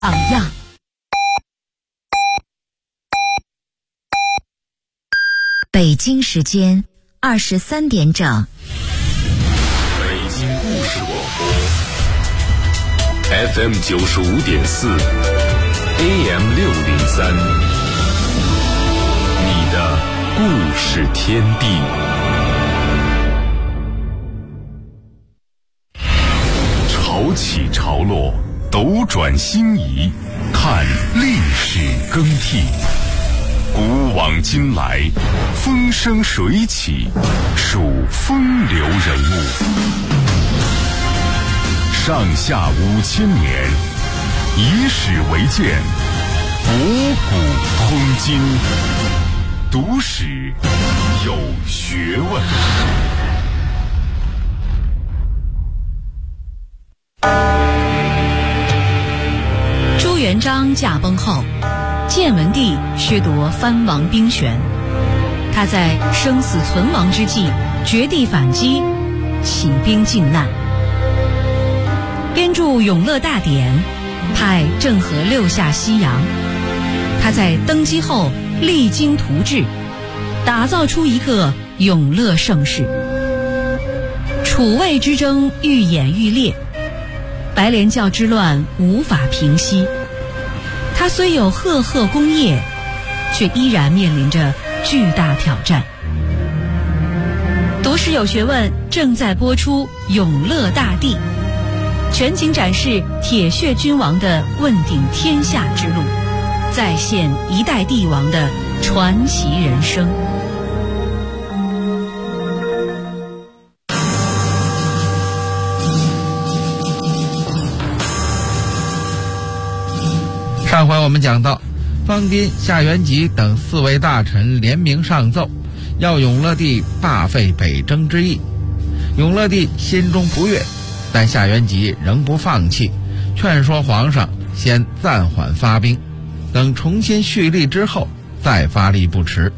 榜样。北京时间23点整。 北京故事广播 FM 95.4 AM 603，你的故事天地。潮起潮落，斗转星移，看历史更替。古往今来，风生水起，数风流人物。上下5000年，以史为鉴，博古通今，读史有学问。 朱元璋驾崩后，建文帝削夺藩王兵权，他在生死存亡之际绝地反击，起兵靖难，编著《永乐大典》，派郑和六下西洋。他在登基后励精图治，打造出一个永乐盛世。楚魏之争愈演愈烈，白莲教之乱无法平息。他虽有赫赫功业，却依然面临着巨大挑战。读史有学问正在播出《永乐大帝》，全景展示铁血君王的问鼎天下之路，再现一代帝王的传奇人生。 上回我们讲到，方斌、夏元吉等4位大臣联名上奏，要永乐帝罢废北征之意。永乐帝心中不悦，但夏元吉仍不放弃，劝说皇上先暂缓发兵，等重新蓄力之后再发力不迟。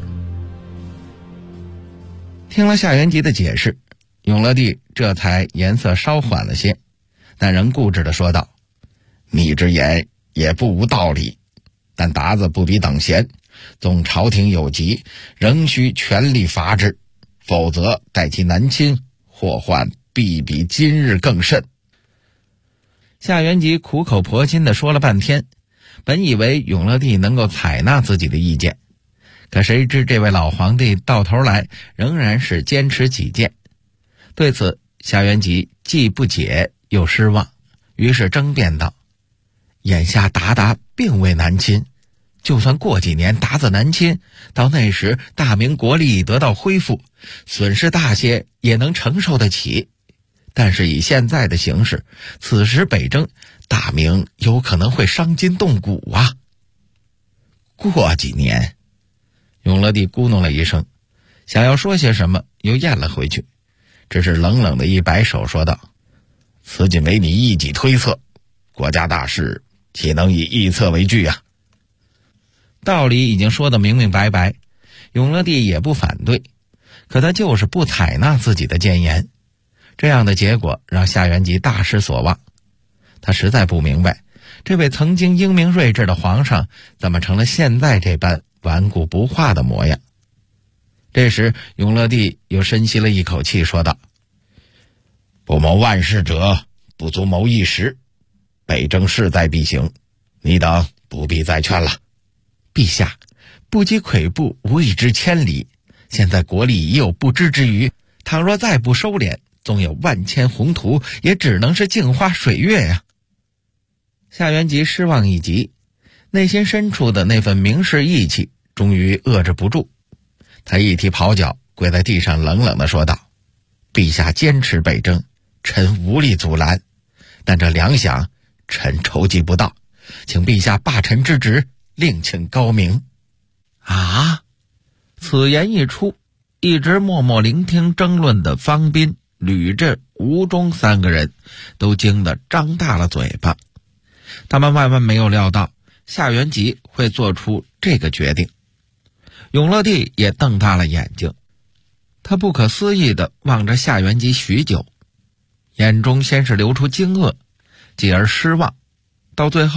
听了夏元吉的解释，永乐帝这才颜色稍缓了些，但仍固执地说道：你之言也不无道理，但鞑子不比等闲，纵朝廷有急，仍需全力伐之，否则待其南侵，祸患必比今日更甚。夏元吉苦口婆心地说了半天，本以为永乐帝能够采纳自己的意见，可谁知这位老皇帝到头来仍然是坚持己见。对此，夏元吉既不解又失望，于是争辩道：眼下鞑并未南侵，就算过几年鞑子南侵，到那时大明国力得到恢复，损失大些也能承受得起。但是以现在的形势，此时北征，大明有可能会伤筋动骨啊。过几年，永乐帝咕哝了一声，想要说些什么，又咽了回去，只是冷冷的一摆手说道：此仅为你一己推测，国家大事岂能以臆测为据啊？道理已经说得明明白白，永乐帝也不反对，可他就是不采纳自己的谏言。这样的结果让夏元吉大失所望，他实在不明白，这位曾经英明睿智的皇上怎么成了现在这般顽固不化的模样。这时永乐帝又深吸了一口气说道：不谋万事者，不足谋一时，北征势在必行，你等不必再劝了。陛下，不积跬步，无以至千里，现在国力已有不支之虞，倘若再不收敛，纵有万千宏图，也只能是镜花水月呀。夏元吉失望一极，内心深处的那份明士义气终于遏制不住，他一踢袍角，跪在地上冷冷地说道：陛下坚持北征，臣无力阻拦，但这粮饷臣筹集不到，请陛下罢臣之职，另请高明。啊！此言一出，一直默默聆听争论的方斌、吕震、吴忠3个人都惊得张大了嘴巴。他们万万没有料到夏元吉会做出这个决定。永乐帝也瞪大了眼睛，他不可思议地望着夏元吉许久，眼中先是流出惊愕，继而失望，到最后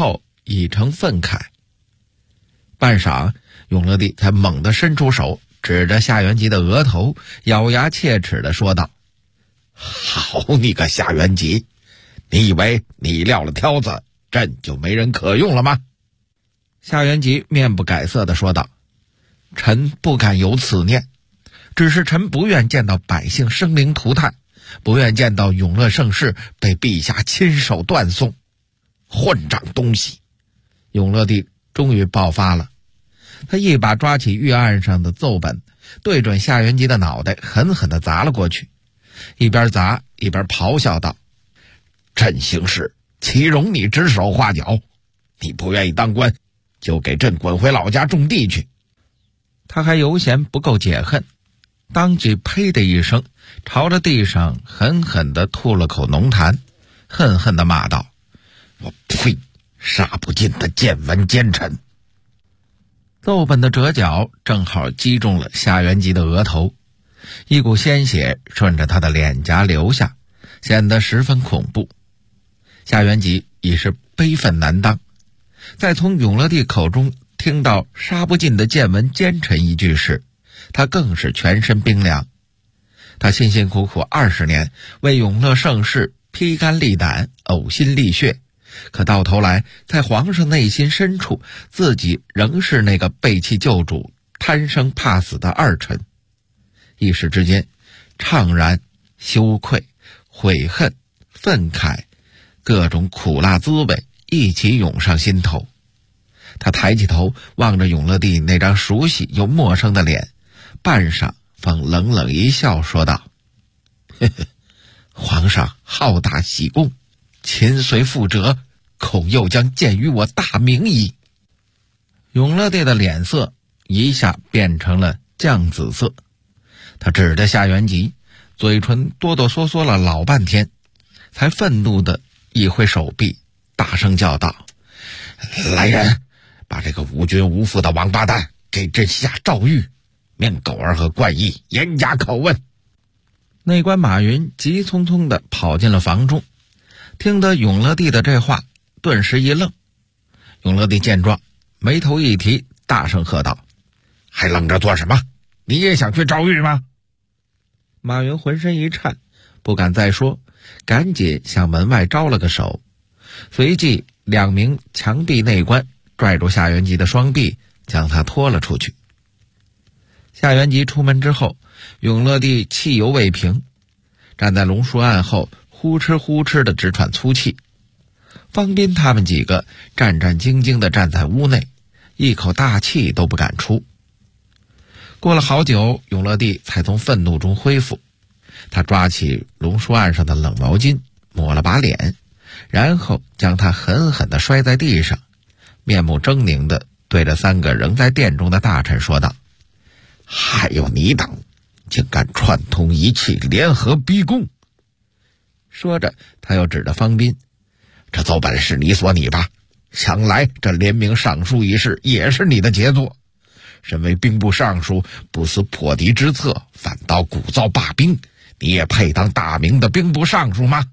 已成愤慨。半晌，永乐帝才猛地伸出手，指着夏元吉的额头，咬牙切齿地说道：好你个夏元吉，你以为你撂了挑子，朕就没人可用了吗？夏元吉面不改色地说道：臣不敢有此念，只是臣不愿见到百姓生灵涂炭，不愿见到永乐盛世被陛下亲手断送。混账东西！永乐帝终于爆发了，他一把抓起御案上的奏本，对准夏元吉的脑袋狠狠地砸了过去，一边砸一边咆哮道：朕行事岂容你指手画脚？你不愿意当官，就给朕滚回老家种地去！他还犹嫌不够解恨，当即呸的一声，朝着地上狠狠地吐了口浓痰，恨恨地骂道：我呸！杀不尽的奸文奸臣！奏本的折角正好击中了夏元吉的额头，一股鲜血顺着他的脸颊流下，显得十分恐怖。夏元吉已是悲愤难当，在从永乐帝口中听到杀不尽的奸文奸臣一句时，他更是全身冰凉。他辛辛苦苦20年，为永乐盛世披肝沥胆，呕心沥血，可到头来，在皇上内心深处，自己仍是那个背弃救主、贪生怕死的二臣。一时之间，怅然、羞愧、悔恨、愤慨，各种苦辣滋味一起涌上心头。他抬起头望着永乐帝那张熟悉又陌生的脸，半晌方冷冷一笑说道：呵呵，皇上好大喜功，秦虽覆辙，恐又将鉴于我大名矣。永乐帝的脸色一下变成了酱紫色，他指着夏元吉，嘴唇哆哆嗦嗦了老半天，才愤怒地一挥手臂，大声叫道：来人，把这个无君无父的王八蛋给朕下诏狱，命狗儿和冠义严加拷问。内官马云急匆匆地跑进了房中，听得永乐帝的这话，顿时一愣。永乐帝见状，眉头一提，大声喝道：还愣着做什么？你也想去诏狱吗？马云浑身一颤，不敢再说，赶紧向门外招了个手，随即2名墙壁内官拽住夏元吉的双臂，将他拖了出去。夏元吉出门之后，永乐帝气犹未平，站在龙书案后呼哧呼哧地直喘粗气。方斌他们几个战战兢兢地站在屋内，一口大气都不敢出。过了好久，永乐帝才从愤怒中恢复，他抓起龙书案上的冷毛巾，抹了把脸，然后将它狠狠地摔在地上，面目狰狞地对着3个仍在殿中的大臣说道：还有你等，竟敢串通一气，联合逼宫！说着，他又指着方斌：这奏本是你所拟吧？想来这联名上书一事也是你的杰作。身为兵部尚书，不思破敌之策，反倒鼓噪罢兵，你也配当大明的兵部尚书吗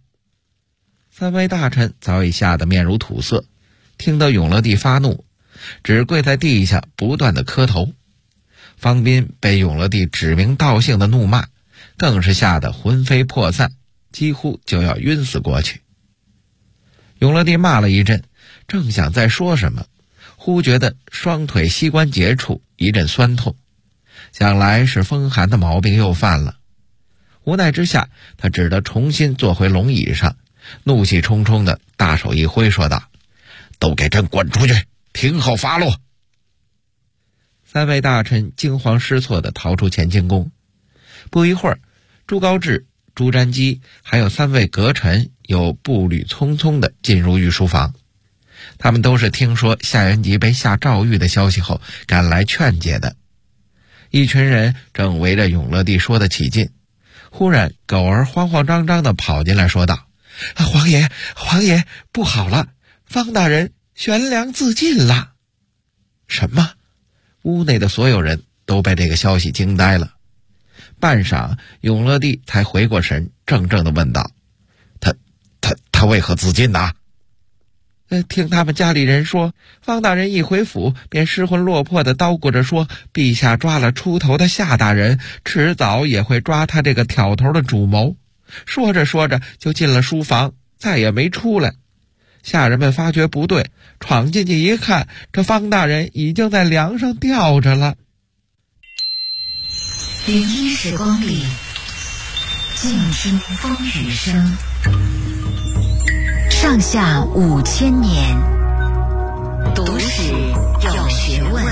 ？3位大臣早已吓得面如土色，听到永乐帝发怒，只跪在地下不断的磕头。方斌被永乐帝指名道姓的怒骂，更是吓得魂飞魄散，几乎就要晕死过去。永乐帝骂了一阵，正想再说什么，忽觉得双腿膝关节处一阵酸痛，想来是风寒的毛病又犯了。无奈之下，他只得重新坐回龙椅上，怒气冲冲的大手一挥说道：都给朕滚出去，听候发落。3位大臣惊慌失措地逃出乾清宫。不一会儿，朱高炽、朱瞻基还有3位阁臣又步履匆匆地进入御书房。他们都是听说夏元吉被下诏狱的消息后赶来劝解的。一群人正围着永乐帝说得起劲，忽然狗儿慌慌张张地跑进来说道：皇爷，不好了，方大人悬梁自尽了。什么？屋内的所有人都被这个消息惊呆了。半晌，永乐帝才回过神，怔怔地问道：他为何自尽呢？ 听他们家里人说，方大人一回府便失魂落魄地叨咕着说，陛下抓了出头的夏大人，迟早也会抓他这个挑头的主谋。说着说着就进了书房，再也没出来。下人们发觉不对，闯进去一看，这方大人已经在梁上吊着了。 灵异时光里，静听风雨声。上下5000年，读史有学问。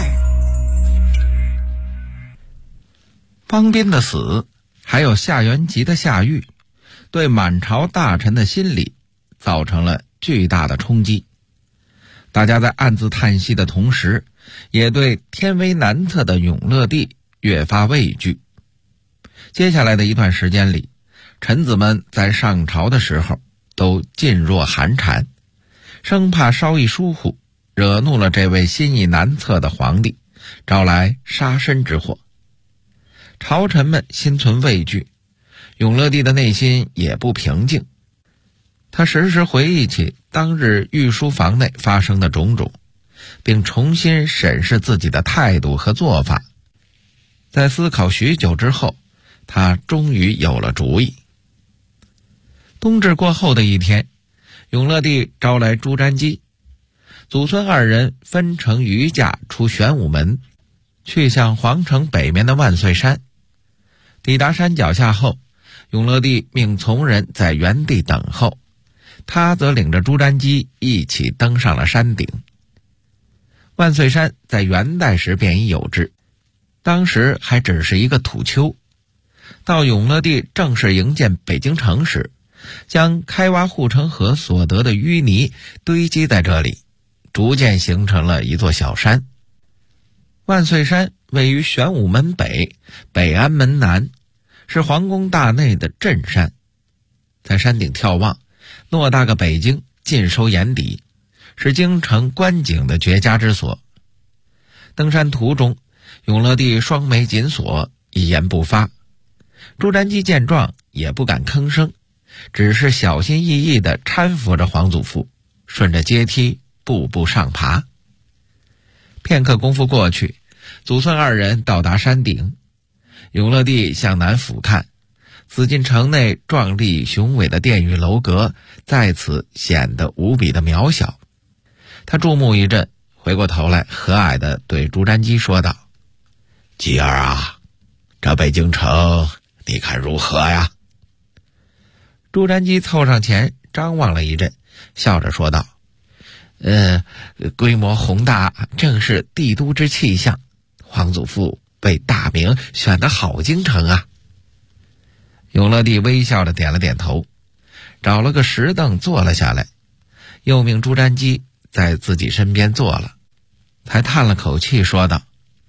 方斌的死，还有夏元吉的下狱，对满朝大臣的心理造成了巨大的冲击。大家在暗自叹息的同时，也对天威难测的永乐帝越发畏惧。接下来的一段时间里，臣子们在上朝的时候都噤若寒蝉，生怕稍一疏忽，惹怒了这位心意难测的皇帝，招来杀身之祸。朝臣们心存畏惧，永乐帝的内心也不平静。他时时回忆起当日御书房内发生的种种，并重新审视自己的态度和做法。在思考许久之后，他终于有了主意。冬至过后的一天，永乐帝招来朱瞻基、祖孙二人分乘御驾出玄武门，去向皇城北面的万岁山。抵达山脚下后，永乐帝命从人在原地等候，他则领着朱瞻基一起登上了山顶。万岁山在元代时便已有之，当时还只是一个土丘。到永乐帝正式营建北京城时，将开挖护城河所得的淤泥堆积在这里，逐渐形成了一座小山。万岁山位于玄武门北、北安门南，是皇宫大内的镇山。在山顶眺望，偌大个北京尽收眼底，是京城观景的绝佳之所。登山途中，永乐帝双眉紧锁，一言不发。朱瞻基见状也不敢吭声，只是小心翼翼地搀扶着皇祖父，顺着阶梯步步上爬。片刻功夫过去，祖孙二人到达山顶。永乐帝向南俯瞰，紫禁城内壮丽雄伟的殿宇楼阁在此显得无比的渺小。他注目一阵，回过头来和蔼地对朱瞻基说道：“基儿啊，这北京城你看如何呀？”朱瞻基凑上前张望了一阵，笑着说道：“规模宏大，正是帝都之气象。皇祖父为大明选的好京城啊。”永乐帝微笑着点了点头，找了个石凳坐了下来，又命朱瞻基在自己身边坐了，才叹了口气说道：“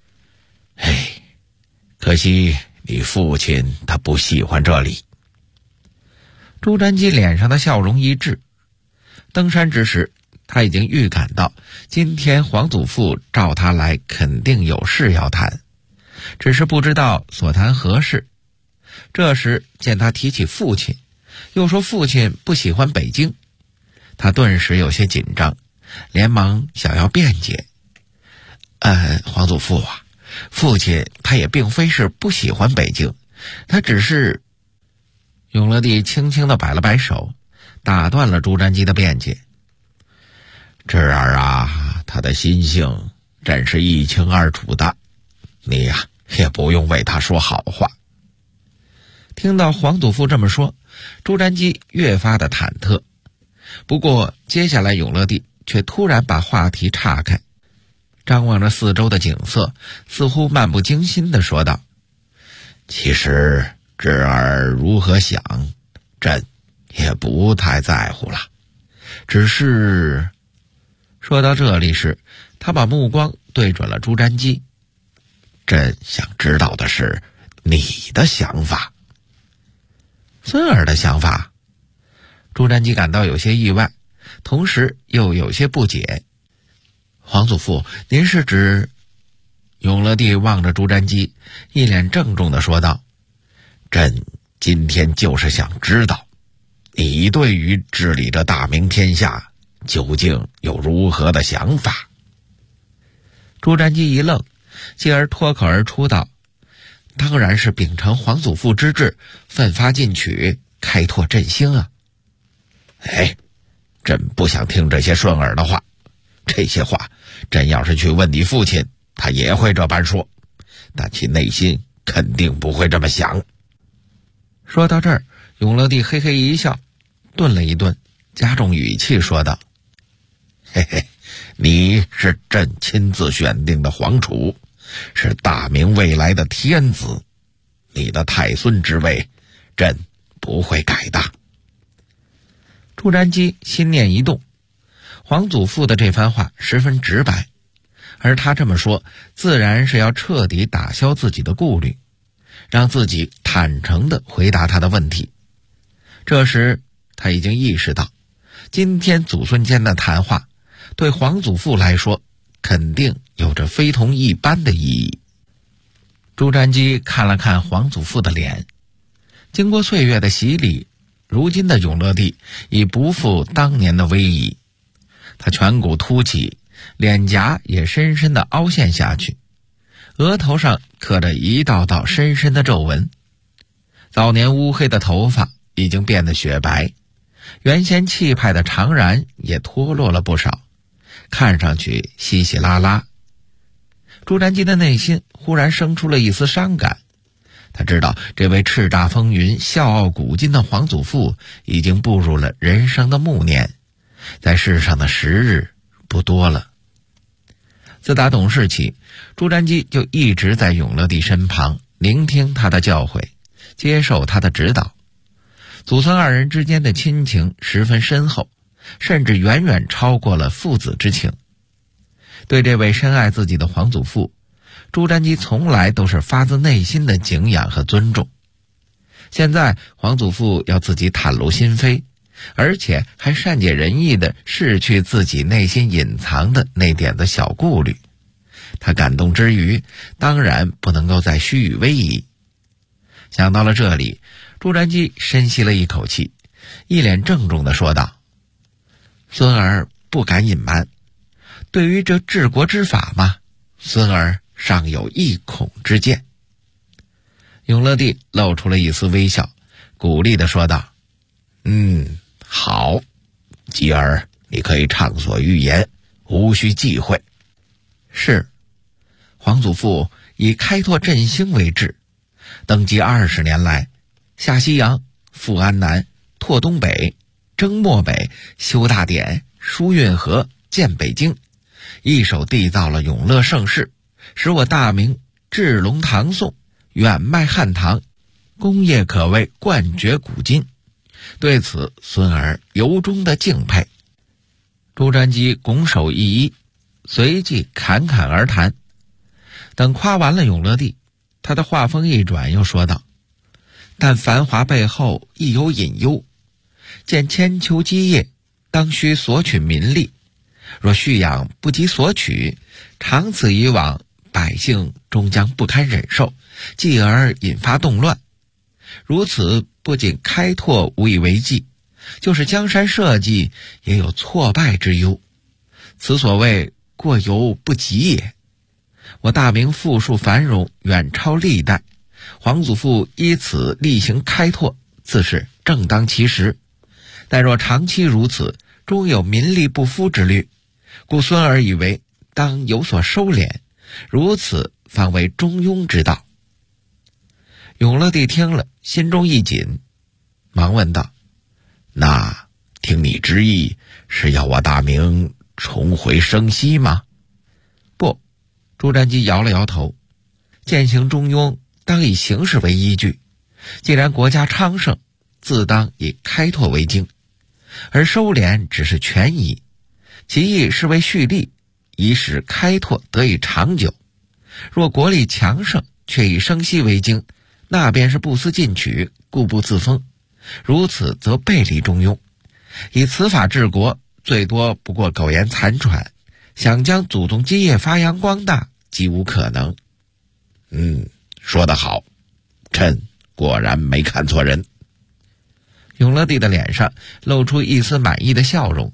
可惜你父亲他不喜欢这里。”朱瞻基脸上的笑容一滞。登山之时，他已经预感到今天皇祖父召他来肯定有事要谈，只是不知道所谈何事。这时见他提起父亲，又说父亲不喜欢北京，他顿时有些紧张，连忙想要辩解：“皇祖父啊，父亲他也并非是不喜欢北京，他只是……”永乐帝轻轻地摆了摆手，打断了朱瞻基的辩解：“侄儿啊，他的心性真是一清二楚的，你呀，也不用为他说好话。”听到皇祖父这么说，朱瞻基越发的忐忑。不过接下来永乐帝却突然把话题岔开，张望着四周的景色，似乎漫不经心地说道：“其实侄儿如何想，朕也不太在乎了。只是……”说到这里时，他把目光对准了朱瞻基：“朕想知道的是你的想法。”孙儿的想法？朱瞻基感到有些意外，同时又有些不解。皇祖父，您是指……永乐帝望着朱瞻基，一脸郑重地说道：“朕今天就是想知道，你对于治理这大明天下究竟有如何的想法？朱瞻基一愣，继而脱口而出道：当然是秉承皇祖父之志，奋发进取，开拓振兴啊！朕不想听这些顺耳的话，这些话朕要是去问你父亲，他也会这般说，但其内心肯定不会这么想。说到这儿，永乐帝嘿嘿一笑，顿了一顿，加重语气说道：你是朕亲自选定的皇储，是大明未来的天子，你的太孙之位，朕不会改的。朱瞻基心念一动，皇祖父的这番话十分直白，而他这么说，自然是要彻底打消自己的顾虑，让自己坦诚地回答他的问题。这时他已经意识到，今天祖孙间的谈话对皇祖父来说肯定有着非同一般的意义。朱瞻基看了看皇祖父的脸，经过岁月的洗礼，如今的永乐帝已不复当年的威仪，他颧骨凸起，脸颊也深深地凹陷下去，额头上刻着一道道深深的皱纹，早年乌黑的头发已经变得雪白，原先气派的长髯也脱落了不少，看上去稀稀拉拉。朱瞻基的内心忽然生出了一丝伤感，他知道这位叱咤风云、笑傲古今的皇祖父已经步入了人生的暮年，在世上的时日不多了。自打懂事起，朱瞻基就一直在永乐帝身旁，聆听他的教诲，接受他的指导。祖孙二人之间的亲情十分深厚，甚至远远超过了父子之情。对这位深爱自己的皇祖父，朱瞻基从来都是发自内心的敬仰和尊重。现在皇祖父要自己袒露心扉，而且还善解人意地释去自己内心隐藏的那点子小顾虑，他感动之余，当然不能够再虚与委蛇。想到了这里，朱瞻基深吸了一口气，一脸郑重地说道：孙儿不敢隐瞒，对于这治国之法嘛，孙儿尚有一孔之见。永乐帝露出了一丝微笑，鼓励地说道：好，继儿你可以畅所欲言，无需忌讳。是，皇祖父以开拓振兴为志，登基20年来，下西洋，富安南，拓东北，征漠北，修大典，疏运河，建北京，一手缔造了永乐盛世，使我大明治隆唐宋，远迈汉唐，功业可谓冠绝古今。对此，孙儿由衷的敬佩。朱瞻基拱手一揖，随即侃侃而谈。等夸完了永乐帝，他的话锋一转，又说道：但繁华背后亦有隐忧，见千秋基业，当须索取民力，若蓄养不及索取，长此以往，百姓终将不堪忍受，继而引发动乱。如此不仅开拓无以为继，就是江山社稷也有挫败之忧，此所谓过犹不及也。我大明富庶繁荣远超历代，皇祖父依此例行开拓，自是正当其时。但若长期如此，终有民力不敷之虑，故孙儿以为当有所收敛，如此方为中庸之道。永乐帝听了，心中一紧，忙问道：那听你之意，是要我大明重回生息吗？不，朱瞻基摇了摇头，践行中庸，当以形势为依据。既然国家昌盛，自当以开拓为经，而收敛只是权宜，其意是为蓄力，以使开拓得以长久。若国力强盛，却以生息为经，那便是不思进取，固步自封，如此则背离中庸。以此法治国，最多不过苟延残喘，想将祖宗基业发扬光大，几无可能。说得好，臣果然没看错人。永乐帝的脸上露出一丝满意的笑容，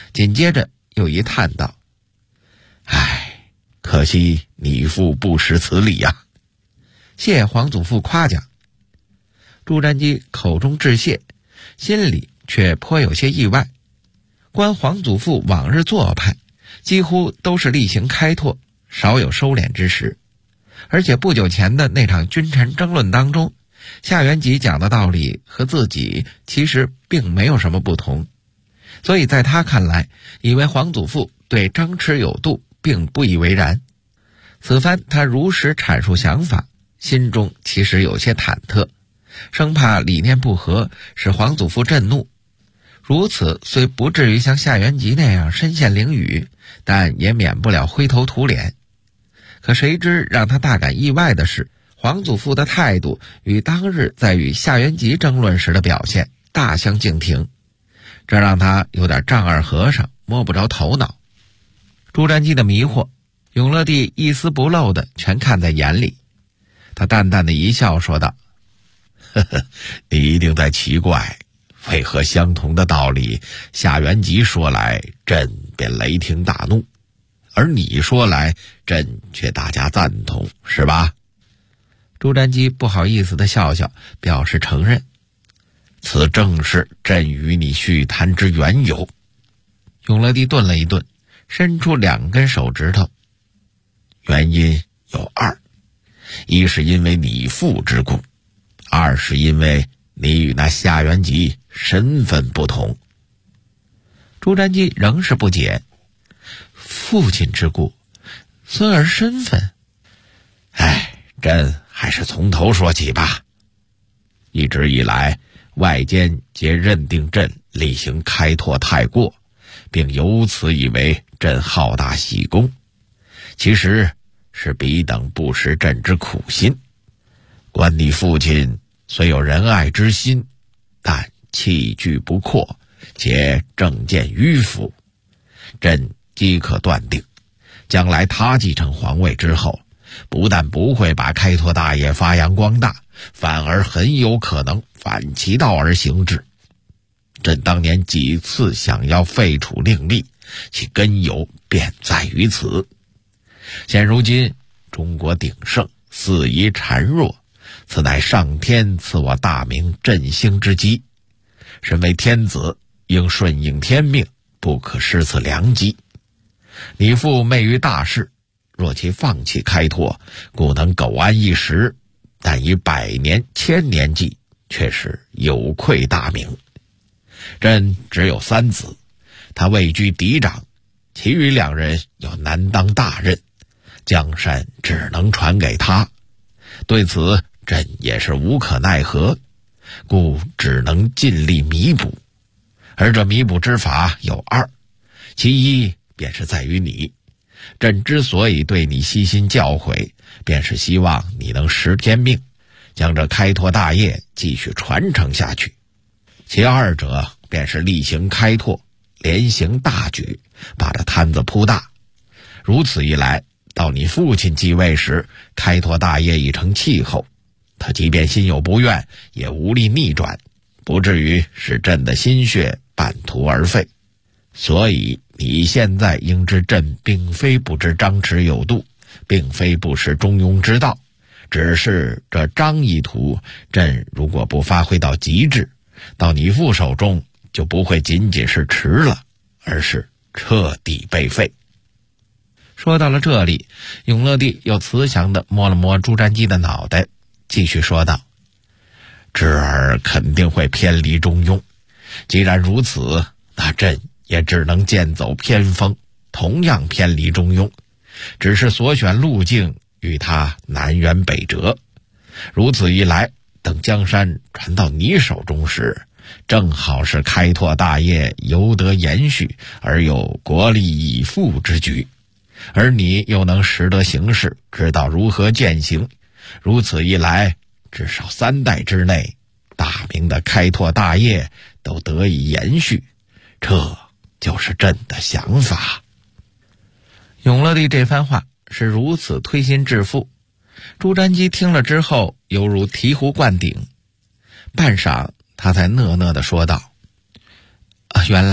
紧接着又一叹道：唉，可惜你父不识此理呀。谢皇祖父夸奖。朱瞻基口中致谢，心里却颇有些意外。观皇祖父往日做派，几乎都是例行开拓，少有收敛之时。而且不久前的那场君臣争论当中，夏元吉讲的道理和自己其实并没有什么不同，所以在他看来，以为皇祖父对张弛有度，并不以为然。此番他如实阐述想法，心中其实有些忐忑，生怕理念不合使皇祖父震怒。如此虽不至于像夏元吉那样身陷囹圄，但也免不了灰头土脸。可谁知让他大感意外的是，皇祖父的态度与当日在与夏元吉争论时的表现大相径庭，这让他有点丈二和尚摸不着头脑。朱瞻基的迷惑，永乐帝一丝不漏的全看在眼里。他淡淡的一笑说道：呵呵，你一定在奇怪，为何相同的道理，夏元吉说来，朕便雷霆大怒，而你说来，朕却大加赞同，是吧？朱瞻基不好意思地笑笑，表示承认。此正是朕与你叙谈之缘由。永乐帝顿了一顿，伸出2根手指头。原因有2，一是因为你父之故，2是因为你与那夏元吉身份不同。朱瞻基仍是不解，父亲之故，孙儿身份？朕还是从头说起吧。一直以来，外间皆认定朕例行开拓太过，并由此以为朕好大喜功，其实是彼等不识朕之苦心。观你父亲虽有仁爱之心，但气矩不阔，且政见迂腐。朕即可断定，将来他继承皇位之后，不但不会把开拓大业发扬光大，反而很有可能反其道而行之。朕当年几次想要废除令吏，其根由便在于此。现如今中国鼎盛，四夷孱弱，此乃上天赐我大明振兴之机。身为天子，应顺应天命，不可失此良机。你父昧于大事，若其放弃开拓，故能苟安一时，但以100年、1000年计，却是有愧大明。朕只有3子，他位居嫡长，其余2人要难当大任，江山只能传给他。对此，朕也是无可奈何，故只能尽力弥补。而这弥补之法有2，其一便是在于你。朕之所以对你悉心教诲，便是希望你能识天命，将这开拓大业继续传承下去。其2者便是例行开拓，连行大举，把这摊子铺大。如此一来，到你父亲继位时，开拓大业已成气候，他即便心有不愿，也无力逆转，不至于使朕的心血半途而废。所以你现在应知，朕并非不知张弛有度，并非不识中庸之道，只是这张意图，朕如果不发挥到极致，到你父手中就不会仅仅是迟了，而是彻底被废。说到了这里，永乐帝又慈祥地摸了摸朱瞻基的脑袋，继续说道：侄儿肯定会偏离中庸，既然如此，那朕也只能剑走偏锋，同样偏离中庸，只是所选路径与他南辕北辙。如此一来，等江山传到你手中时，正好是开拓大业由得延续，而有国力以富之举，而你又能识得形势，知道如何践行。如此一来，至少3代之内，大明的开拓大业都得以延续，这就是朕的想法。永乐帝这番话是如此推心置腹，朱瞻基听了之后犹如醍醐灌顶，半晌他才讷讷地说道：原来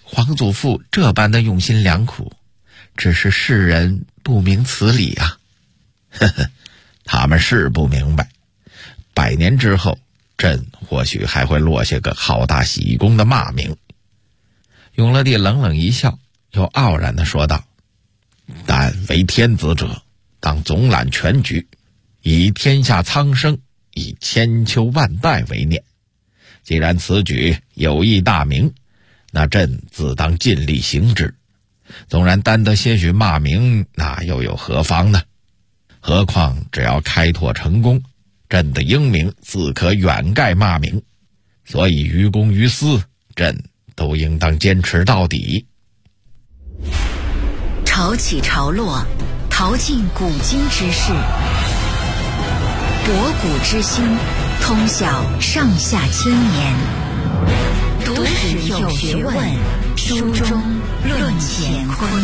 皇祖父这般的用心良苦，只是世人不明此理啊。呵呵，他们是不明白，100年之后，朕或许还会落下个好大喜功的骂名。永乐帝冷冷一笑，又傲然地说道：但为天子者，当总揽全局，以天下苍生，以千秋万代为念。既然此举有益大明，那朕自当尽力行之。纵然担得些许骂名，那又有何妨呢？何况只要开拓成功，朕的英名自可远盖骂名。所以于公于私，朕都应当坚持到底。 潮起潮落，淘尽古今之事，博古之心，通晓上下千年。读史有学问，书中论乾坤。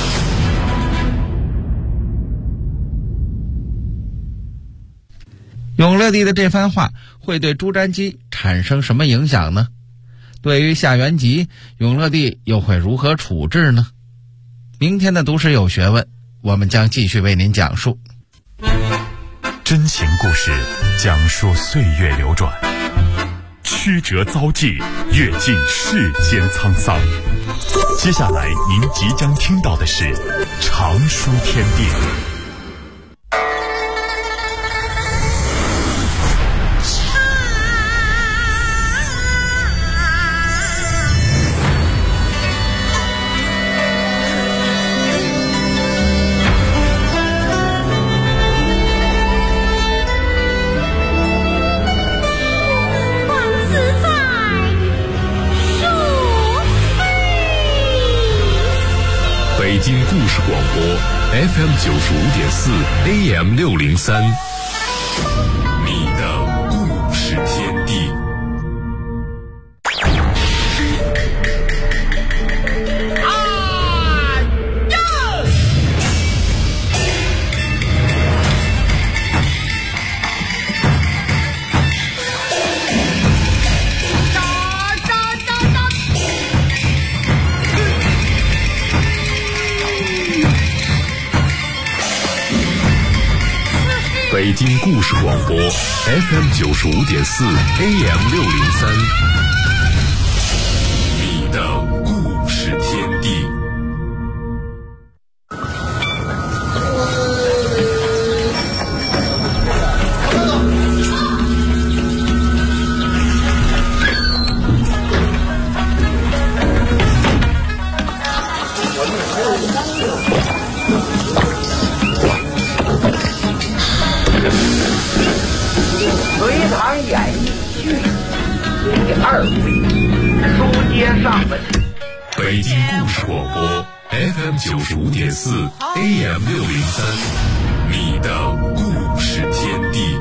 永乐帝的这番话会对朱瞻基产生什么影响呢？对于夏元吉，永乐帝又会如何处置呢？明天的读史有学问，我们将继续为您讲述。 真情故事，讲述岁月流转，曲折遭际，阅尽世间沧桑。接下来您即将听到的是常书天地。北京故事广播 FM 95.4 AM 603，你的故事天地。北京故事广播 FM 95.4 AM 603，你的故事天地。 隋唐演义序第2回，书接上文。 北京故事广播 FM 95.4 AM 603，你的故事天地。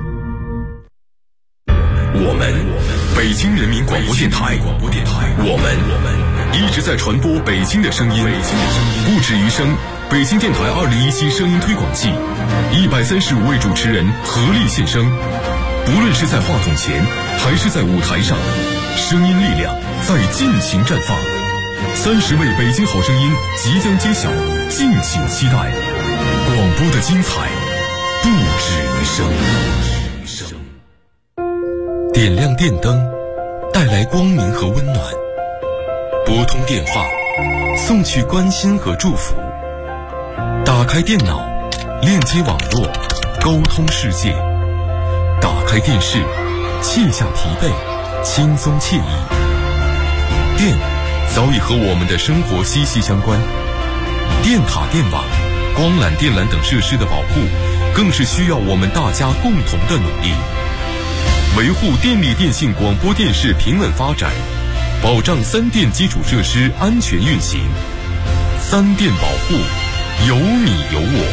我们北京人民广播电台，我们一直在传播北京的声音，不止于声。北京电台2017声音推广季，135位主持人合力献声。不论是在话筒前，还是在舞台上，声音力量在尽情绽放。30位北京好声音即将揭晓，敬请期待。广播的精彩不止于声。点亮电灯，带来光明和温暖；拨通电话，送去关心和祝福；打开电脑，链接网络，沟通世界；打开电视，卸下疲惫，轻松惬意。电早已和我们的生活息息相关，电塔、电网、光缆、电缆等设施的保护，更是需要我们大家共同的努力。维护电力电信广播电视平稳发展，保障3电基础设施安全运行。3电保护，有你有我。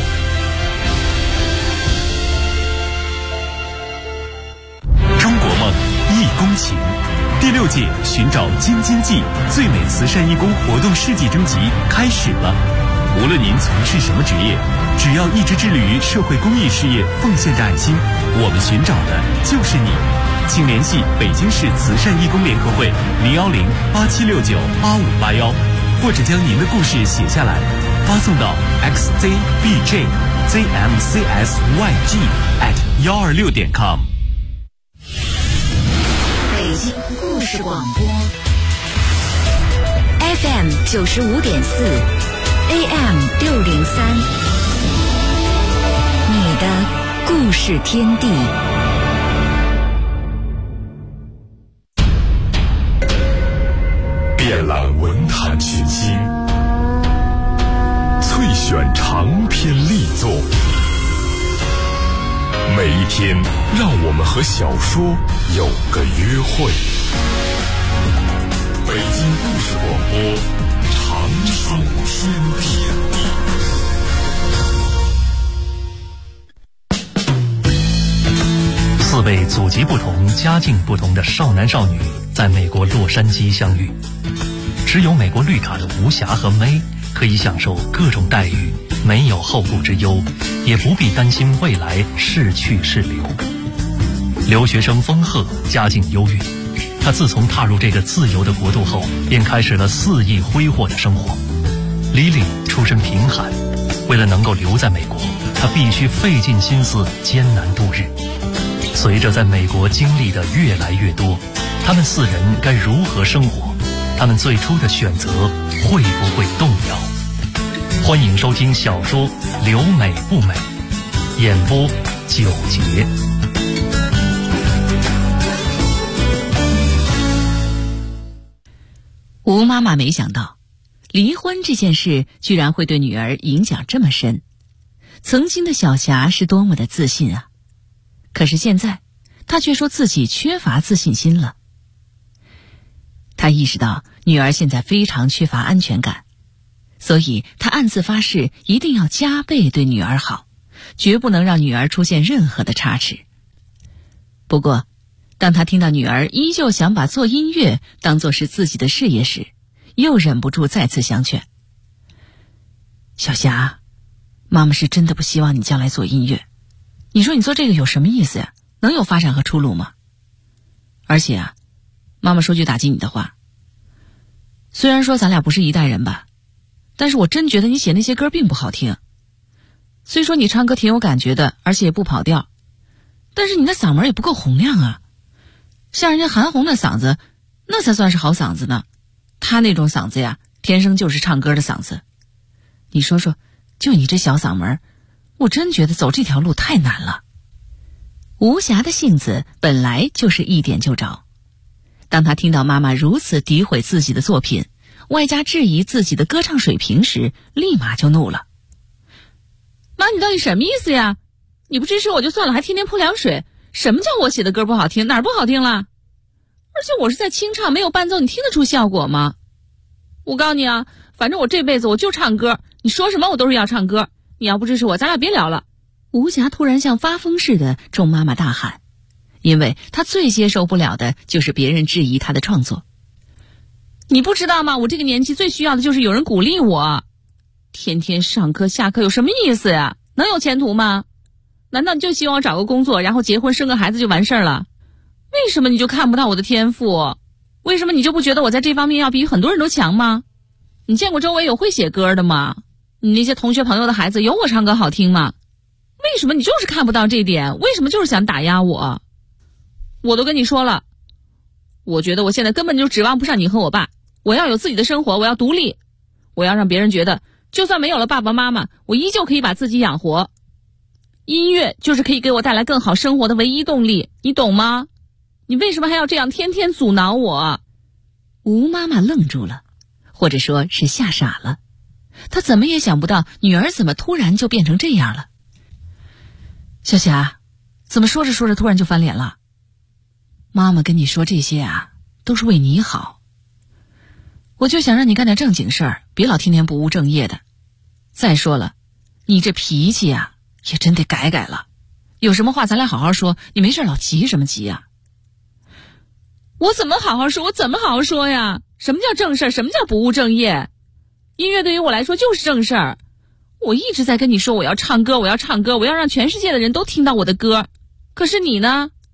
中国梦义工情第6届寻找京津冀最美慈善义工活动世纪征集开始了。无论您从事什么职业，只要一直致力于社会公益事业，奉献着爱心，我们寻找的就是你。 请联系北京市慈善义工联合会010-8769-8581，或者将您的故事写下来，发送到 xzbjzmcsyg@126.com。 北京故事广播 FM 95.4 AM 603，你的故事天地。 遍览文坛群星，萃选长篇力作，每一天让我们和小说有个约会。北京故事广播，长寿天地。 4位祖籍不同、家境不同的少男少女在美国洛杉矶相遇。持有美国绿卡的吴霞和May可以享受各种待遇，没有后顾之忧，也不必担心未来是去是留。留学生丰鹤家境优越，他自从踏入这个自由的国度后，便开始了肆意挥霍的生活。Lily出身贫寒，为了能够留在美国，他必须费尽心思艰难度日。随着在美国经历的越来越多，他们4人该如何生活？他们最初的选择会不会动摇？欢迎收听小说《留美不美》，演播9节。 吴妈妈没想到，离婚这件事居然会对女儿影响这么深。曾经的小霞是多么的自信啊！可是现在，她却说自己缺乏自信心了。她意识到女儿现在非常缺乏安全感，所以她暗自发誓一定要加倍对女儿好，绝不能让女儿出现任何的差池。不过，当她听到女儿依旧想把做音乐当作是自己的事业时，又忍不住再次相劝：小霞，妈妈是真的不希望你将来做音乐，你说你做这个有什么意思呀？能有发展和出路吗？而且啊，妈妈说句打击你的话，虽然说咱俩不是一代人吧，但是我真觉得你写那些歌并不好听。虽说你唱歌挺有感觉的，而且也不跑调，但是你的嗓门也不够洪亮啊。像人家韩红的嗓子，那才算是好嗓子呢。她那种嗓子呀，天生就是唱歌的嗓子。你说说，就你这小嗓门，我真觉得走这条路太难了。吴霞的性子本来就是一点就着，当她听到妈妈如此诋毁自己的作品，外加质疑自己的歌唱水平时，立马就怒了。妈，你到底什么意思呀？你不支持我就算了，还天天泼凉水。什么叫我写的歌不好听？哪儿不好听了？而且我是在清唱，没有伴奏，你听得出效果吗？我告诉你啊，反正我这辈子我就唱歌，你说什么我都是要唱歌。你要不支持我，咱俩别聊了。吴霞突然像发疯似的冲妈妈大喊，因为她最接受不了的就是别人质疑她的创作。你不知道吗？我这个年纪最需要的就是有人鼓励我。天天上课下课有什么意思呀？能有前途吗？难道你就希望我找个工作，然后结婚生个孩子就完事儿了？为什么你就看不到我的天赋？为什么你就不觉得我在这方面要比很多人都强吗？你见过周围有会写歌的吗？你那些同学朋友的孩子有我唱歌好听吗？为什么你就是看不到这点？为什么就是想打压我？我都跟你说了，我觉得我现在根本就指望不上你和我爸，我要有自己的生活，我要独立，我要让别人觉得就算没有了爸爸妈妈，我依旧可以把自己养活。音乐就是可以给我带来更好生活的唯一动力，你懂吗？你为什么还要这样天天阻挠我？吴妈妈愣住了，或者说是吓傻了。她怎么也想不到女儿怎么突然就变成这样了。小霞，怎么说着说着突然就翻脸了？妈妈跟你说这些啊，都是为你好。我就想让你干点正经事儿，别老天天不务正业的。再说了，你这脾气啊，也真得改改了。有什么话咱俩好好说，你没事老急什么急啊？我怎么好好说？我怎么好好说呀？什么叫正事儿？什么叫不务正业？音乐对于我来说就是正事儿。我一直在跟你说我要唱歌，我要唱歌，我要让全世界的人都听到我的歌。可是你呢？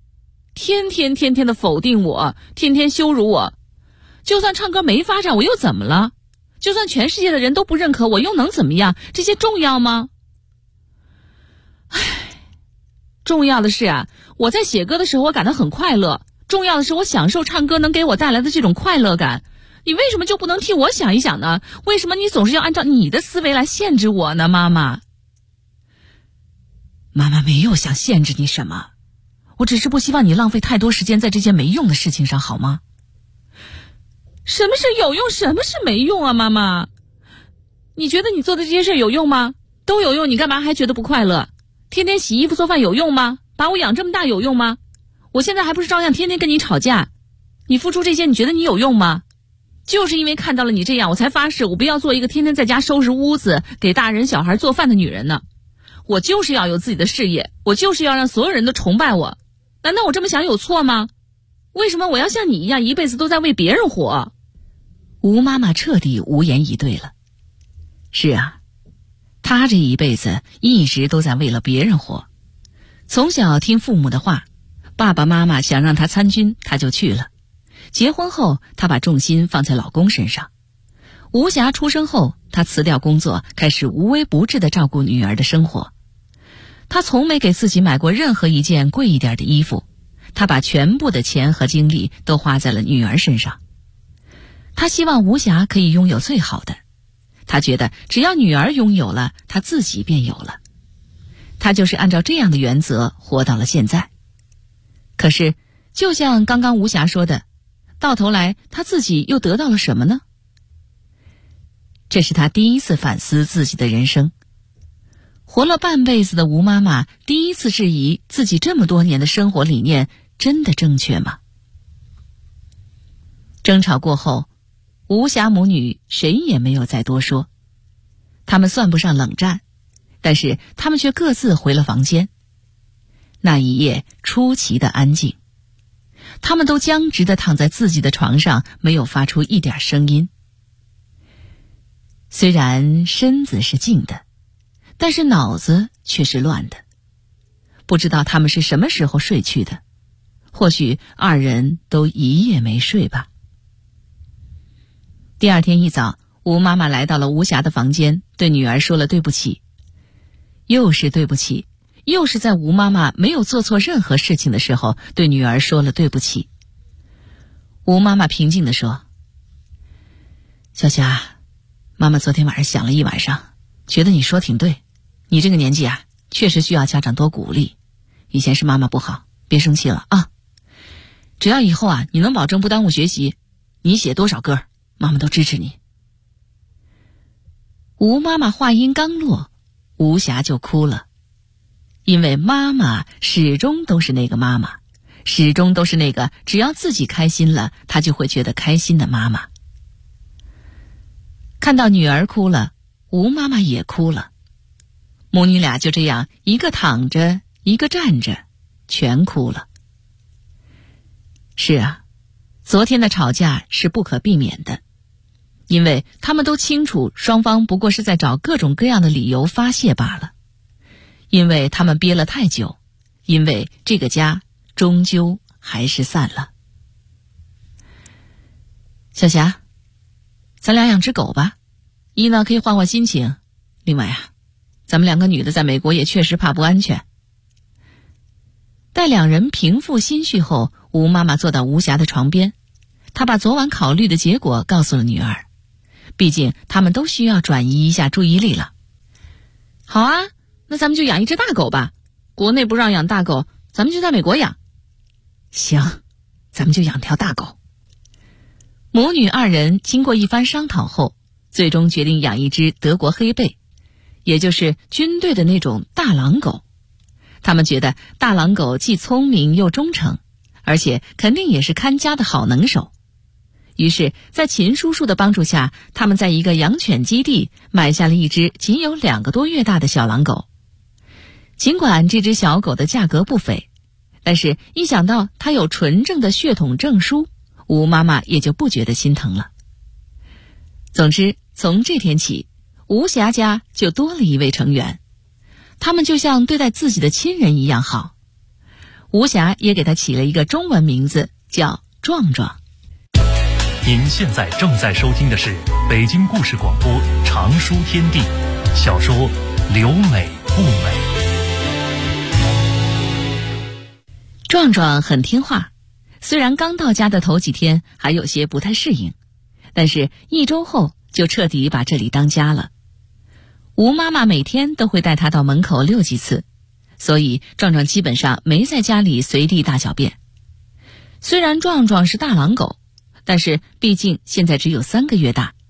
天天的否定我，天天羞辱我。就算唱歌没发展，我又怎么了？就算全世界的人都不认可我，又能怎么样？这些重要吗？重要的是啊，我在写歌的时候我感到很快乐，重要的是我享受唱歌能给我带来的这种快乐感。你为什么就不能替我想一想呢？为什么你总是要按照你的思维来限制我呢？妈妈没有想限制你什么，我只是不希望你浪费太多时间在这件没用的事情上，好吗？什么是有用，什么是没用啊？妈妈，你觉得你做的这些事有用吗？都有用，你干嘛还觉得不快乐？天天洗衣服做饭有用吗？把我养这么大有用吗？我现在还不是照样天天跟你吵架？你付出这些，你觉得你有用吗？就是因为看到了你这样，我才发誓我不要做一个天天在家收拾屋子给大人小孩做饭的女人呢。我就是要有自己的事业，我就是要让所有人都崇拜我。难道我这么想有错吗？为什么我要像你一样一辈子都在为别人活？吴妈妈彻底无言以对了。是啊，她这一辈子一直都在为了别人活。从小听父母的话，爸爸妈妈想让她参军，她就去了。结婚后，她把重心放在老公身上。吴霞出生后，她辞掉工作，开始无微不至地照顾女儿的生活。她从没给自己买过任何一件贵一点的衣服，她把全部的钱和精力都花在了女儿身上。她希望吴霞可以拥有最好的，她觉得只要女儿拥有了，她自己便有了。她就是按照这样的原则活到了现在。可是，就像刚刚吴霞说的，到头来她自己又得到了什么呢？这是她第一次反思自己的人生。活了半辈子的吴妈妈第一次质疑自己这么多年的生活理念真的正确吗？争吵过后，吴霞母女谁也没有再多说。他们算不上冷战，但是他们却各自回了房间。那一夜出奇的安静，他们都僵直地躺在自己的床上，没有发出一点声音。虽然身子是静的，但是脑子却是乱的。不知道他们是什么时候睡去的，或许二人都一夜没睡吧。第二天一早，吴妈妈来到了吴霞的房间，对女儿说了对不起。又是对不起，又是在吴妈妈没有做错任何事情的时候，对女儿说了对不起。吴妈妈平静地说：小霞，妈妈昨天晚上想了一晚上，觉得你说挺对，你这个年纪啊，确实需要家长多鼓励。以前是妈妈不好，别生气了啊。只要以后啊，你能保证不耽误学习，你写多少歌，妈妈都支持你。吴妈妈话音刚落，吴霞就哭了。因为妈妈始终都是那个妈妈，始终都是那个只要自己开心了，她就会觉得开心的妈妈。看到女儿哭了，吴妈妈也哭了。母女俩就这样，一个躺着，一个站着，全哭了。是啊，昨天的吵架是不可避免的，因为他们都清楚双方不过是在找各种各样的理由发泄罢了。因为他们憋了太久，因为这个家终究还是散了。小霞，咱俩养只狗吧，一呢可以换换心情，另外啊，咱们两个女的在美国也确实怕不安全。待两人平复心绪后，吴妈妈坐到吴霞的床边，她把昨晚考虑的结果告诉了女儿，毕竟他们都需要转移一下注意力了。好啊，那咱们就养一只大狗吧，国内不让养大狗，咱们就在美国养。行，咱们就养条大狗。母女二人经过一番商讨后，最终决定养一只德国黑背，也就是军队的那种大狼狗。他们觉得大狼狗既聪明又忠诚，而且肯定也是看家的好能手。于是在秦叔叔的帮助下，他们在一个养犬基地买下了一只仅有2个多月大的小狼狗。尽管这只小狗的价格不菲，但是一想到它有纯正的血统证书，吴妈妈也就不觉得心疼了。总之，从这天起，吴霞家就多了一位成员，他们就像对待自己的亲人一样好。 吴霞也给他起了一个中文名字，叫壮壮。 您现在正在收听的是北京故事广播长书天地小说《留美不美》。 壮壮很听话，虽然刚到家的头几天还有些不太适应，但是1周后就彻底把这里当家了。吴妈妈每天都会带他到门口溜几次，所以壮壮基本上没在家里随地大小便。虽然壮壮是大狼狗，但是毕竟现在只有3个月大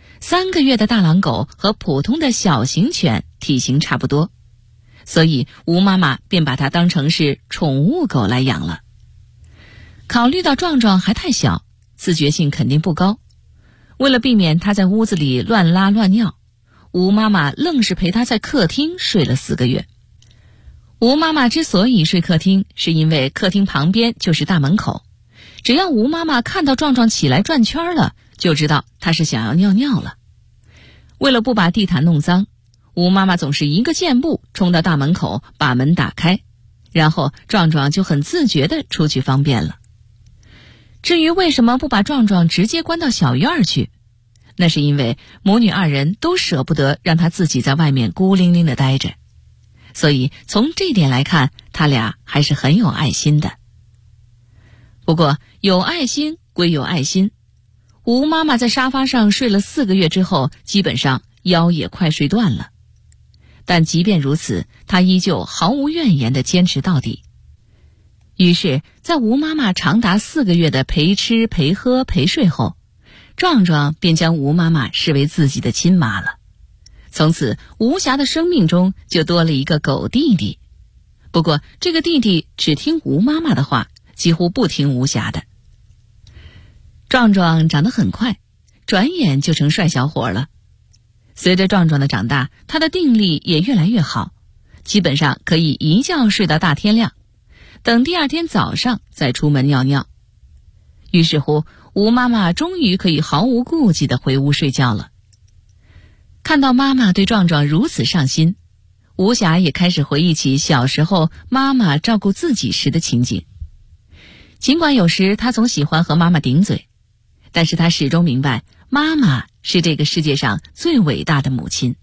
，3个月的大狼狗和普通的小型犬体型差不多，所以吴妈妈便把它当成是宠物狗来养了。考虑到壮壮还太小，自觉性肯定不高，为了避免他在屋子里乱拉乱尿，吴妈妈愣是陪他在客厅睡了4个月。吴妈妈之所以睡客厅，是因为客厅旁边就是大门口，只要吴妈妈看到壮壮起来转圈了，就知道他是想要尿尿了。为了不把地毯弄脏，吴妈妈总是一个箭步冲到大门口，把门打开，然后壮壮就很自觉地出去方便了。至于为什么不把壮壮直接关到小院去，那是因为母女2人都舍不得让他自己在外面孤零零地待着，所以从这点来看，他俩还是很有爱心的。不过有爱心归有爱心，吴妈妈在沙发上睡了4个月之后，基本上腰也快睡断了。但即便如此，她依旧毫无怨言地坚持到底。于是在吴妈妈长达4个月的陪吃陪喝陪睡后，壮壮便将吴妈妈视为自己的亲妈了。从此吴霞的生命中就多了一个狗弟弟。不过这个弟弟只听吴妈妈的话，几乎不听吴霞的。壮壮长得很快，转眼就成帅小伙了。随着壮壮的长大，他的定力也越来越好，基本上可以一觉睡到大天亮，等第2天早上再出门尿尿。于是乎，吴妈妈终于可以毫无顾忌地回屋睡觉了。看到妈妈对壮壮如此上心，吴霞也开始回忆起小时候妈妈照顾自己时的情景。尽管有时她总喜欢和妈妈顶嘴，但是她始终明白，妈妈是这个世界上最伟大的母亲。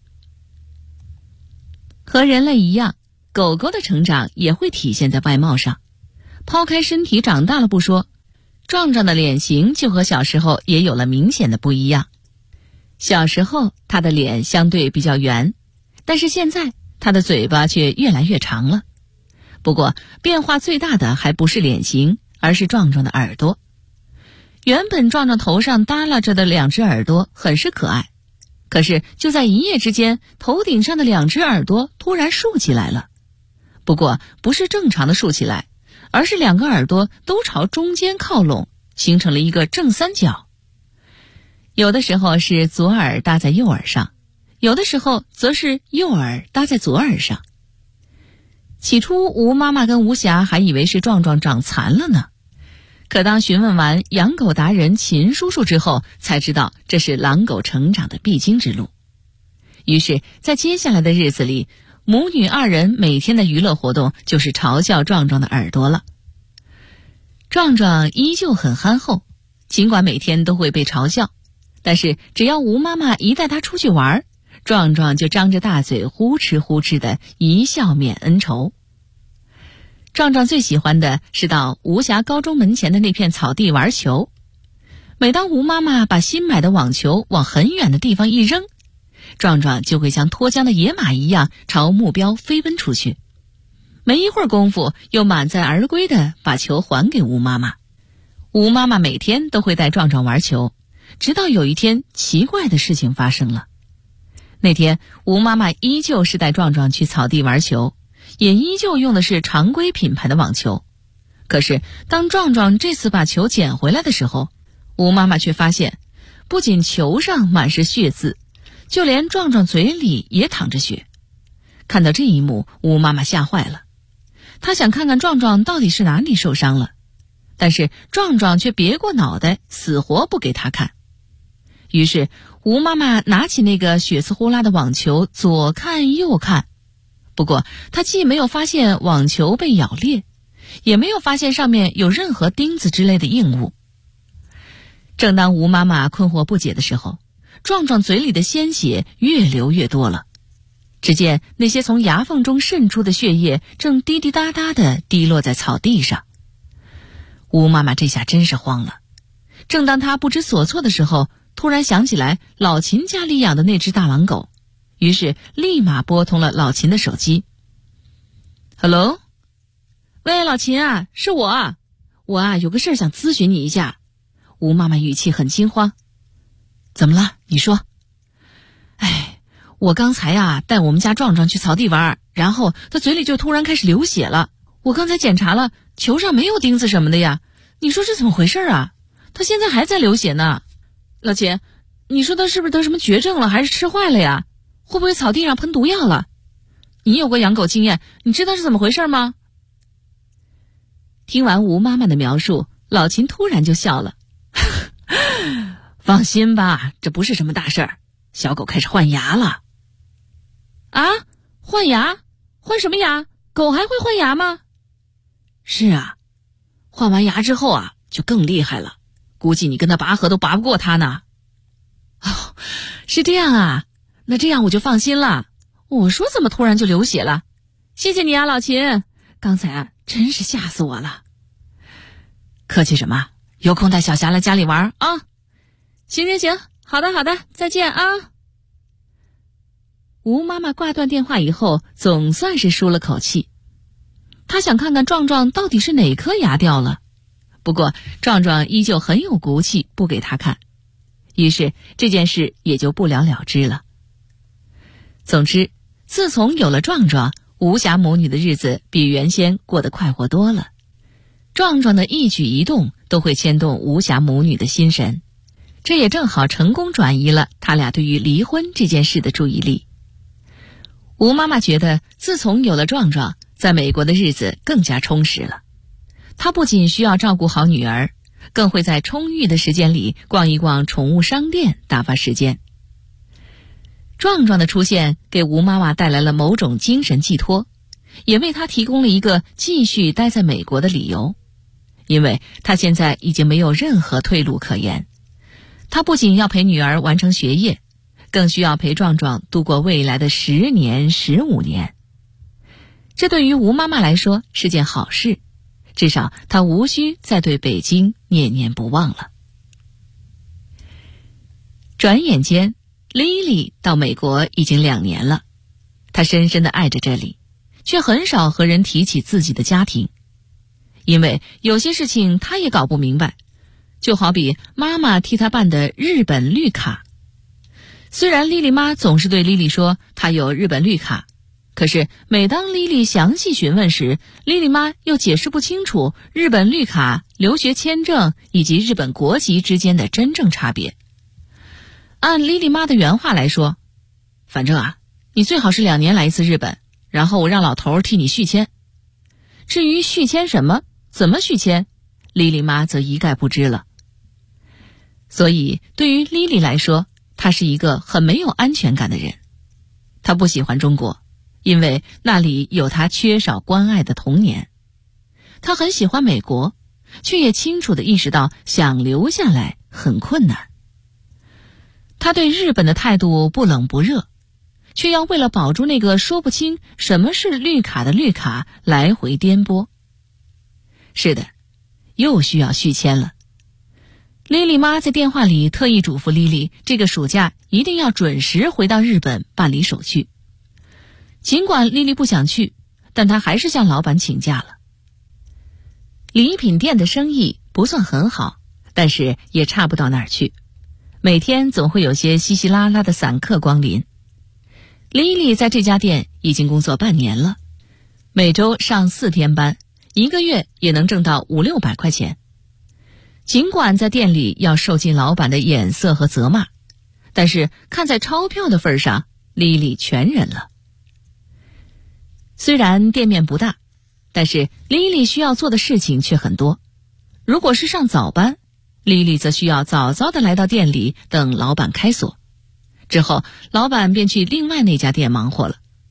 和人类一样，狗狗的成长也会体现在外貌上。抛开身体长大了不说，壮壮的脸型就和小时候也有了明显的不一样。小时候他的脸相对比较圆，但是现在他的嘴巴却越来越长了。不过变化最大的还不是脸型，而是壮壮的耳朵。原本壮壮头上耷拉着的2只耳朵很是可爱，可是就在一夜之间，头顶上的2只耳朵突然竖起来了。不过不是正常的竖起来，而是2个耳朵都朝中间靠拢，形成了一个正三角。有的时候是左耳搭在右耳上，有的时候则是右耳搭在左耳上。起初吴妈妈跟吴霞还以为是壮壮长残了呢，可当询问完养狗达人秦叔叔之后，才知道这是狼狗成长的必经之路。于是在接下来的日子里，母女2人每天的娱乐活动就是嘲笑壮壮的耳朵了。壮壮依旧很憨厚，尽管每天都会被嘲笑，但是只要吴妈妈一带他出去玩，壮壮就张着大嘴呼哧呼哧的，一笑泯恩仇。壮壮最喜欢的是到吴霞高中门前的那片草地玩球。每当吴妈妈把新买的网球往很远的地方一扔，壮壮就会像脱缰的野马一样朝目标飞奔出去。没一会儿功夫，又满载而归的把球还给吴妈妈。吴妈妈每天都会带壮壮玩球，直到有一天奇怪的事情发生了。那天吴妈妈依旧是带壮壮去草地玩球，也依旧用的是常规品牌的网球。可是当壮壮这次把球捡回来的时候，吴妈妈却发现，不仅球上满是血渍，就连壮壮嘴里也淌着血。看到这一幕，吴妈妈吓坏了。她想看看壮壮到底是哪里受伤了，但是壮壮却别过脑袋，死活不给她看。于是吴妈妈拿起那个血丝呼啦的网球，左看右看。不过她既没有发现网球被咬裂， 也没有发现上面有任何钉子之类的硬物。正当吴妈妈困惑不解的时候，壮壮嘴里的鲜血越流越多了。只见那些从牙缝中渗出的血液正滴滴答答地滴落在草地上。吴妈妈这下真是慌了。正当她不知所措的时候，突然想起来老秦家里养的那只大狼狗，于是立马拨通了老秦的手机。Hello， 喂，老秦啊，是我啊，有个事儿想咨询你一下。吴妈妈语气很惊慌。怎么了？你说。我刚才带我们家壮壮去草地玩，然后他嘴里就突然开始流血了。我刚才检查了，球上没有钉子什么的呀。你说这怎么回事啊？他现在还在流血呢。老秦，你说他是不是得什么绝症了，还是吃坏了呀？会不会草地上喷毒药了？你有过养狗经验，你知道是怎么回事吗？听完吴妈妈的描述，老秦突然就笑了。放心吧，这不是什么大事儿，小狗开始换牙了。啊？换牙？换什么牙？狗还会换牙吗？是啊，换完牙之后就更厉害了，估计你跟他拔河都拔不过他呢。哦，是这样啊，那这样我就放心了。我说怎么突然就流血了？谢谢你啊，老秦，刚才真是吓死我了。客气什么？有空带小霞来家里玩啊。行，好的，再见啊。吴妈妈挂断电话以后，总算是舒了口气。她想看看壮壮到底是哪颗牙掉了，不过壮壮依旧很有骨气，不给她看，于是这件事也就不了了之了。总之，自从有了壮壮，吴霞母女的日子比原先过得快活多了。壮壮的一举一动都会牵动吴霞母女的心神，这也正好成功转移了他俩对于离婚这件事的注意力。吴妈妈觉得自从有了壮壮，在美国的日子更加充实了。她不仅需要照顾好女儿，更会在充裕的时间里逛一逛宠物商店，打发时间。壮壮的出现给吴妈妈带来了某种精神寄托，也为她提供了一个继续待在美国的理由。因为她现在已经没有任何退路可言，她不仅要陪女儿完成学业，更需要陪壮壮度过未来的10年、15年。这对于吴妈妈来说是件好事，至少她无需再对北京念念不忘了。转眼间，Lily 到美国已经2年了，她深深地爱着这里，却很少和人提起自己的家庭。因为有些事情她也搞不明白，就好比妈妈替她办的日本绿卡。虽然莉莉妈总是对莉莉说她有日本绿卡，可是每当莉莉详细询问时，莉莉妈又解释不清楚日本绿卡、留学签证以及日本国籍之间的真正差别。按莉莉妈的原话来说，反正你最好是2年来一次日本，然后我让老头替你续签。至于续签什么，怎么续签，莉莉妈则一概不知了。所以对于莉莉来说，她是一个很没有安全感的人。她不喜欢中国，因为那里有她缺少关爱的童年。她很喜欢美国，却也清楚地意识到想留下来很困难。她对日本的态度不冷不热，却要为了保住那个说不清什么是绿卡的绿卡来回颠簸。是的，又需要续签了。莉莉妈在电话里特意嘱咐莉莉，这个暑假一定要准时回到日本办理手续。尽管莉莉不想去，但她还是向老板请假了。礼品店的生意不算很好，但是也差不到哪儿去，每天总会有些稀稀拉拉的散客光临。莉莉在这家店已经工作半年了，每周上4天班，1个月也能挣到500-600块钱。尽管在店里要受尽老板的眼色和责骂，但是看在钞票的份上，莉莉全忍了。虽然店面不大，但是莉莉需要做的事情却很多。如果是上早班，莉莉则需要早早地来到店里等老板开锁，之后老板便去另外那家店忙活了。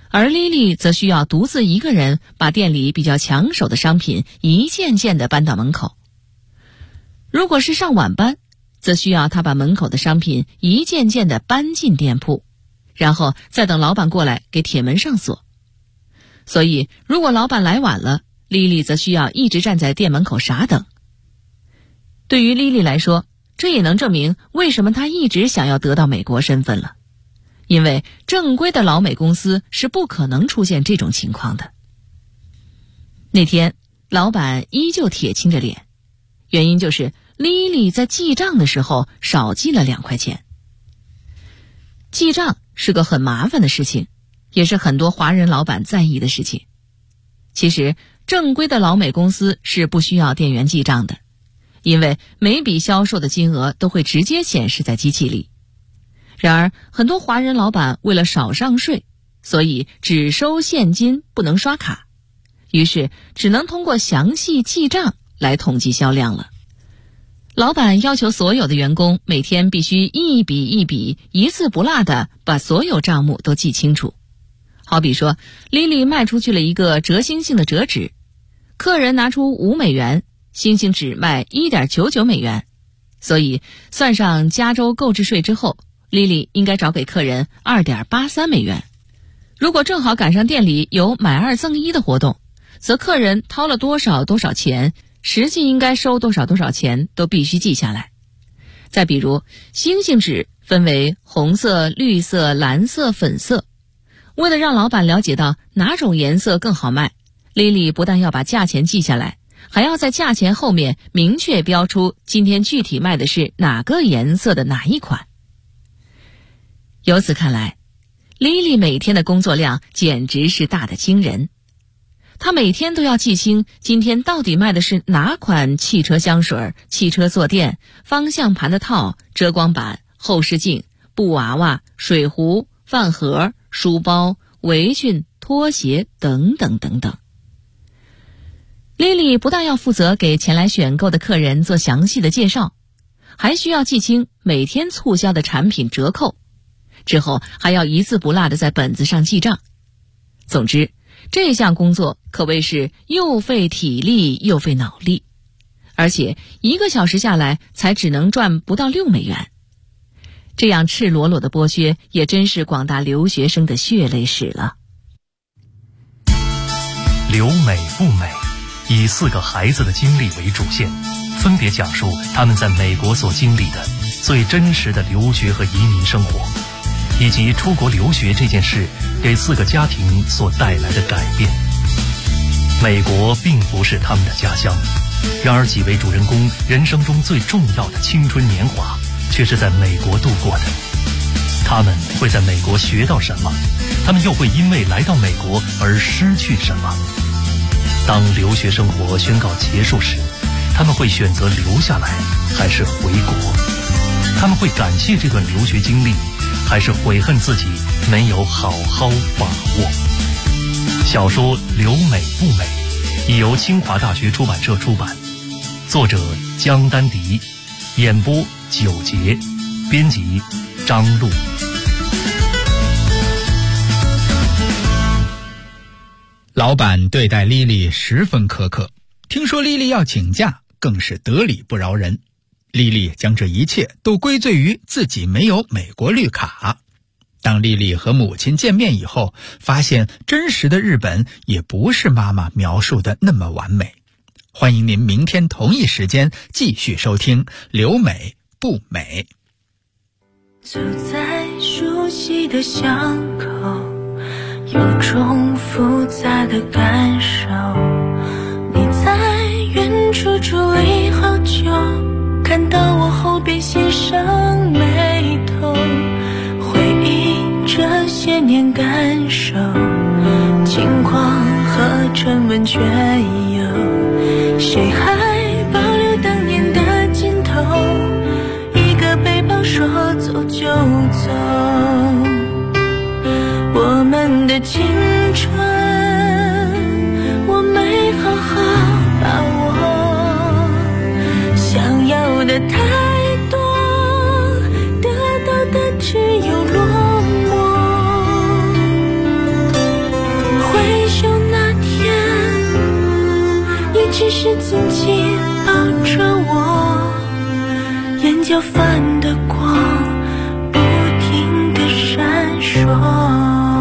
而莉莉则需要独自一个人把店里比较抢手的商品一件件地搬到门口。如果是上晚班，则需要她把门口的商品一件件地搬进店铺，然后再等老板过来给铁门上锁。所以如果老板来晚了，莉莉则需要一直站在店门口傻等。对于莉莉来说，这也能证明为什么她一直想要得到美国身份了。因为正规的老美公司是不可能出现这种情况的。那天，老板依旧铁青着脸，原因就是莉莉在记账的时候少记了2块钱。记账是个很麻烦的事情，也是很多华人老板在意的事情。其实，正规的老美公司是不需要店员记账的，因为每笔销售的金额都会直接显示在机器里。然而，很多华人老板为了少上税，所以只收现金，不能刷卡，于是只能通过详细记账来统计销量了。老板要求所有的员工每天必须一笔一笔、一字不落地把所有账目都记清楚。好比说，莉莉卖出去了一个折星星的折纸，客人拿出5美元，星星纸卖 1.99 美元，所以算上加州购置税之后，莉莉应该找给客人 2.83 美元。如果正好赶上店里有买2赠1的活动，则客人掏了多少多少钱，实际应该收多少多少钱都必须记下来。再比如，星星纸分为红色、绿色、蓝色、粉色。为了让老板了解到哪种颜色更好卖，莉莉不但要把价钱记下来，还要在价钱后面明确标出今天具体卖的是哪个颜色的哪一款。由此看来，莉莉每天的工作量简直是大得惊人。她每天都要记清今天到底卖的是哪款汽车香水、汽车坐垫、方向盘的套、遮光板、后视镜、布娃娃、水壶、饭盒、书包、围裙、拖鞋等等等等。莉莉不但要负责给前来选购的客人做详细的介绍，还需要记清每天促销的产品折扣，之后还要一字不落地在本子上记账。总之，这项工作可谓是又费体力又费脑力，而且1个小时下来才只能赚不到6美元。这样赤裸裸的剥削，也真是广大留学生的血泪史了。 留美不美，以4个孩子的经历为主线，分别讲述他们在美国所经历的最真实的留学和移民生活，以及出国留学这件事给4个家庭所带来的改变。美国并不是他们的家乡，然而几位主人公人生中最重要的青春年华却是在美国度过的。他们会在美国学到什么？他们又会因为来到美国而失去什么？当留学生活宣告结束时，他们会选择留下来还是回国？他们会感谢这段留学经历，还是悔恨自己没有好好把握？小说《留美不美》已由清华大学出版社出版，作者江丹迪，演播9节，编辑张璐。 老板对待莉莉十分苛刻，听说莉莉要请假，更是得理不饶人。莉莉将这一切都归罪于自己没有美国绿卡。当莉莉和母亲见面以后，发现真实的日本也不是妈妈描述的那么完美。欢迎您明天同一时间继续收听《留美不美》。 走在熟悉的巷口，有种复杂的感受。你在远处伫立好久，看到我后边欣赏眉头，回忆这些年感受，轻狂和沉稳却有，谁还保留当年的劲头？一个背包说走就走，我们的青春我没好好把握，想要的太多，得到的只有落寞。 是紧紧抱着我，眼角泛的光不停地闪烁。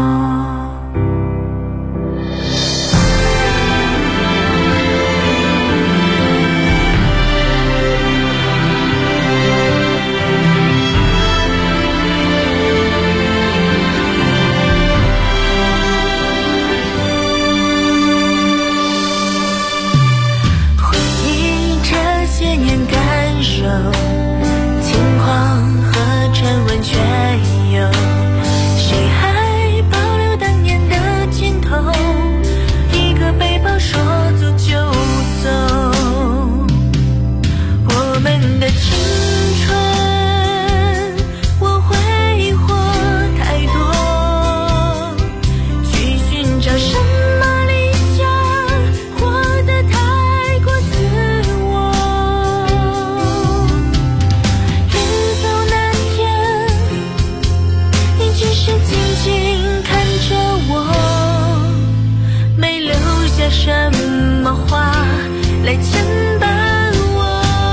什么话来牵绊我？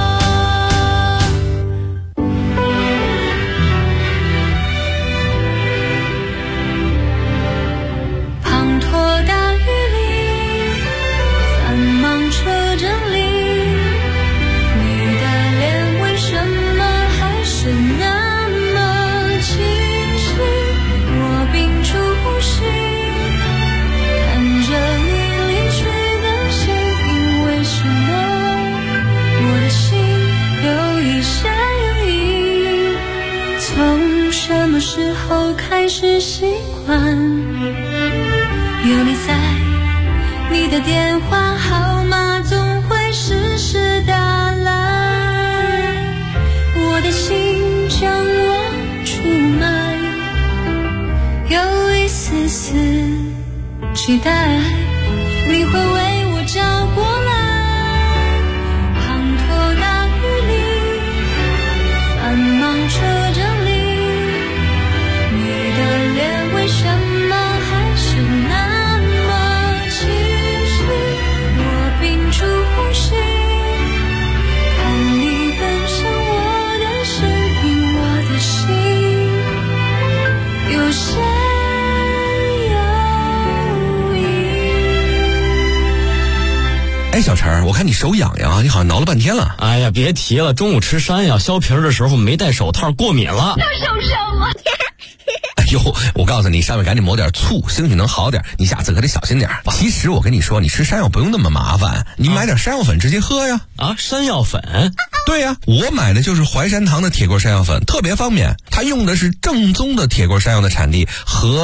滂沱大雨里，繁忙车阵里，你的脸为什么还是那么清晰？我屏住呼吸，看着你什么时候开始习惯有你在，你的电话号码总会时时打来，我的心将我出卖，有一丝丝期待你会为我找过来。滂沱大雨里，繁忙车阵里，脸为什么还是那么清晰？我屏住呼吸，看你奔向我的身影，我的心有些犹疑。 哎，小陈，我看你手痒痒，你好像挠了半天了。 哎呀，别提了，中午吃山药削皮的时候没戴手套，过敏了。 那受伤了。 哟，我告诉你，上面赶紧抹点醋，兴许能好点。你下次可得小心点。其实我跟你说，你吃山药不用那么麻烦，你买点山药粉直接喝呀。 啊，山药粉？ 对呀，我买的就是淮山堂的铁棍山药粉，特别方便。它用的是正宗的铁棍山药的产地和